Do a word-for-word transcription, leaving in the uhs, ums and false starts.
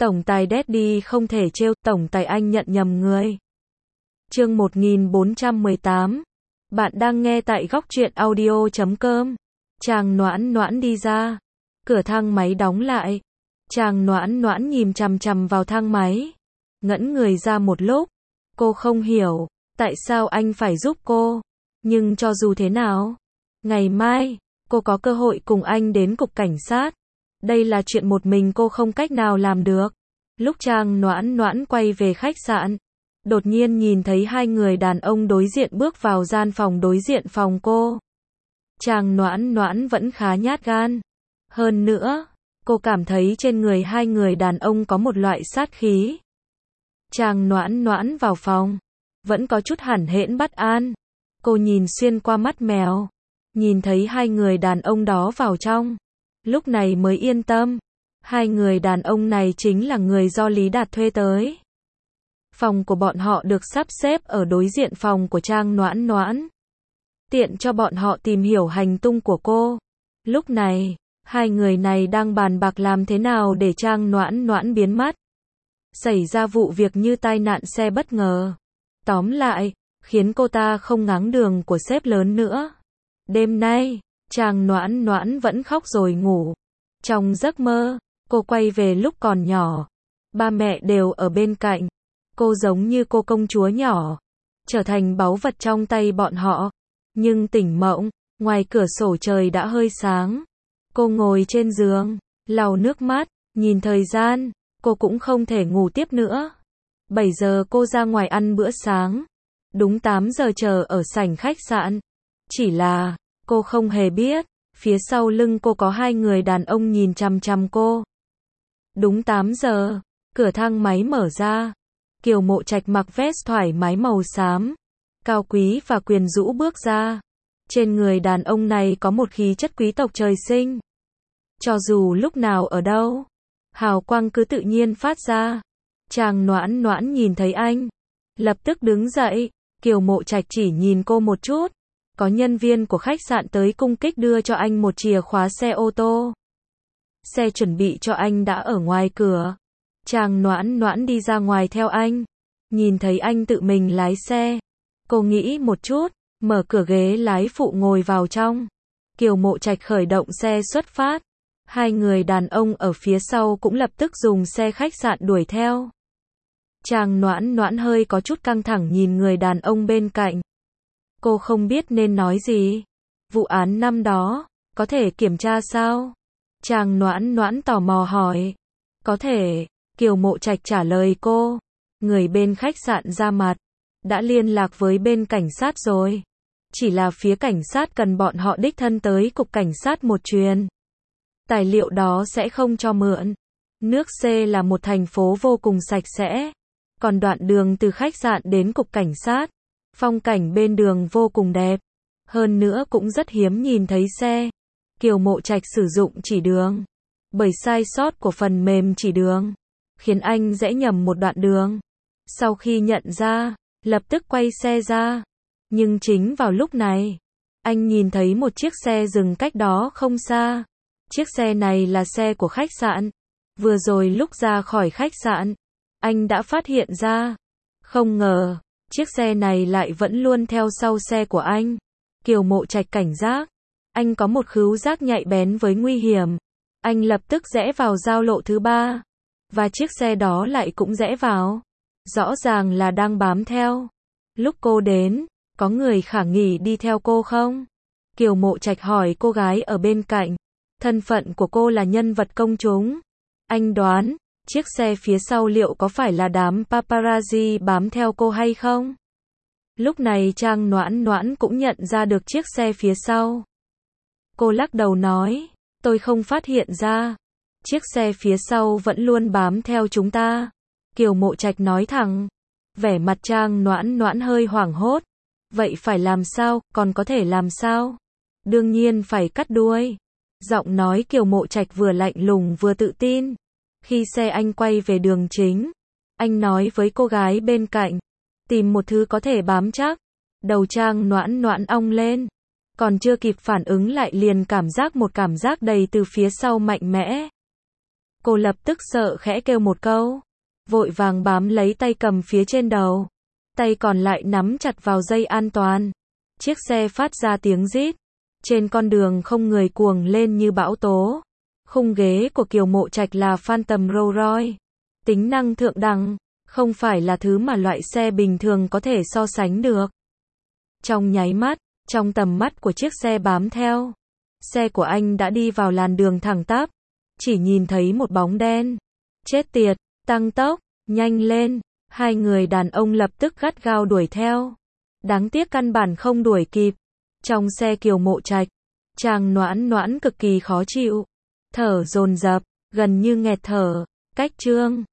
Tổng tài Daddy không thể trêu, tổng tài anh nhận nhầm người. Chương một nghìn bốn trăm mười tám. Bạn đang nghe tại góc truyện audio chấm com. Chàng Noãn Noãn đi ra. Cửa thang máy đóng lại. Chàng Noãn Noãn nhìn chằm chằm vào thang máy. Ngẩn người ra một lúc. Cô không hiểu, tại sao anh phải giúp cô. Nhưng cho dù thế nào, ngày mai, cô có cơ hội cùng anh đến cục cảnh sát. Đây là chuyện một mình cô không cách nào làm được. Lúc Chàng Noãn Noãn quay về khách sạn, đột nhiên nhìn thấy hai người đàn ông đối diện bước vào gian phòng đối diện phòng cô. Chàng Noãn Noãn vẫn khá nhát gan. Hơn nữa, cô cảm thấy trên người hai người đàn ông có một loại sát khí. Chàng Noãn Noãn vào phòng, vẫn có chút hẳn hễn bất an. Cô nhìn xuyên qua mắt mèo, nhìn thấy hai người đàn ông đó vào trong. Lúc này mới yên tâm. Hai người đàn ông này chính là người do Lý Đạt thuê tới. Phòng của bọn họ được sắp xếp ở đối diện phòng của Chàng Noãn Noãn, tiện cho bọn họ tìm hiểu hành tung của cô. Lúc này, hai người này đang bàn bạc làm thế nào để Chàng Noãn Noãn biến mất. Xảy ra vụ việc như tai nạn xe bất ngờ. Tóm lại, khiến cô ta không ngáng đường của sếp lớn nữa. Đêm nay, Chàng Noãn Noãn vẫn khóc rồi ngủ. Trong giấc mơ, cô quay về lúc còn nhỏ. Ba mẹ đều ở bên cạnh. Cô giống như cô công chúa nhỏ, trở thành báu vật trong tay bọn họ. Nhưng tỉnh mộng, ngoài cửa sổ trời đã hơi sáng. Cô ngồi trên giường, lau nước mắt, nhìn thời gian, cô cũng không thể ngủ tiếp nữa. bảy giờ cô ra ngoài ăn bữa sáng. Đúng tám giờ chờ ở sảnh khách sạn. Chỉ là, cô không hề biết, phía sau lưng cô có hai người đàn ông nhìn chằm chằm cô. Đúng tám giờ, cửa thang máy mở ra. Kiều Mộ Trạch mặc vest thoải mái màu xám, cao quý và quyến rũ bước ra. Trên người đàn ông này có một khí chất quý tộc trời sinh. Cho dù lúc nào ở đâu, hào quang cứ tự nhiên phát ra. Chàng Noãn Noãn nhìn thấy anh, lập tức đứng dậy. Kiều Mộ Trạch chỉ nhìn cô một chút. Có nhân viên của khách sạn tới cung kích đưa cho anh một chìa khóa xe ô tô. Xe chuẩn bị cho anh đã ở ngoài cửa. Chàng Noãn Noãn đi ra ngoài theo anh. Nhìn thấy anh tự mình lái xe. Cô nghĩ một chút, mở cửa ghế lái phụ ngồi vào trong. Kiều Mộ Trạch khởi động xe xuất phát. Hai người đàn ông ở phía sau cũng lập tức dùng xe khách sạn đuổi theo. Chàng Noãn Noãn hơi có chút căng thẳng nhìn người đàn ông bên cạnh. Cô không biết nên nói gì. Vụ án năm đó, có thể kiểm tra sao? Chàng Noãn Noãn tò mò hỏi. Có thể. Kiều Mộ Trạch trả lời cô. Người bên khách sạn ra mặt. Đã liên lạc với bên cảnh sát rồi. Chỉ là phía cảnh sát cần bọn họ đích thân tới cục cảnh sát một chuyến. Tài liệu đó sẽ không cho mượn. Nước C là một thành phố vô cùng sạch sẽ. Còn đoạn đường từ khách sạn đến cục cảnh sát, phong cảnh bên đường vô cùng đẹp. Hơn nữa cũng rất hiếm nhìn thấy xe. Kiều Mộ Trạch sử dụng chỉ đường. Bởi sai sót của phần mềm chỉ đường, khiến anh dễ nhầm một đoạn đường. Sau khi nhận ra, lập tức quay xe ra. Nhưng chính vào lúc này, anh nhìn thấy một chiếc xe dừng cách đó không xa. Chiếc xe này là xe của khách sạn. Vừa rồi lúc ra khỏi khách sạn, anh đã phát hiện ra. Không ngờ, chiếc xe này lại vẫn luôn theo sau xe của anh. Kiều Mộ Trạch cảnh giác. Anh có một khứu giác nhạy bén với nguy hiểm. Anh lập tức rẽ vào giao lộ thứ ba. Và chiếc xe đó lại cũng rẽ vào. Rõ ràng là đang bám theo. Lúc cô đến, có người khả nghi đi theo cô không? Kiều Mộ Trạch hỏi cô gái ở bên cạnh. Thân phận của cô là nhân vật công chúng. Anh đoán, chiếc xe phía sau liệu có phải là đám paparazzi bám theo cô hay không? Lúc này Chàng Noãn Noãn cũng nhận ra được chiếc xe phía sau. Cô lắc đầu nói, tôi không phát hiện ra. Chiếc xe phía sau vẫn luôn bám theo chúng ta. Kiều Mộ Trạch nói thẳng. Vẻ mặt Chàng Noãn Noãn hơi hoảng hốt. Vậy phải làm sao, còn có thể làm sao? Đương nhiên phải cắt đuôi. Giọng nói Kiều Mộ Trạch vừa lạnh lùng vừa tự tin. Khi xe anh quay về đường chính, anh nói với cô gái bên cạnh, tìm một thứ có thể bám chắc. Đầu Chàng Noãn Noãn ong lên. Còn chưa kịp phản ứng lại liền cảm giác một cảm giác đầy từ phía sau mạnh mẽ. Cô lập tức sợ khẽ kêu một câu. Vội vàng bám lấy tay cầm phía trên đầu. Tay còn lại nắm chặt vào dây an toàn. Chiếc xe phát ra tiếng rít. Trên con đường không người cuồng lên như bão tố. Khung ghế của Kiều Mộ Trạch là Phantom Rolls Royce. Tính năng thượng đẳng, không phải là thứ mà loại xe bình thường có thể so sánh được. Trong nháy mắt, trong tầm mắt của chiếc xe bám theo, xe của anh đã đi vào làn đường thẳng tắp. Chỉ nhìn thấy một bóng đen. Chết tiệt, tăng tốc, nhanh lên. Hai người đàn ông lập tức gắt gao đuổi theo. Đáng tiếc căn bản không đuổi kịp. Trong xe Kiều Mộ Trạch, Trang Noãn Noãn cực kỳ khó chịu. Thở dồn dập, gần như nghẹt thở. Cách Trương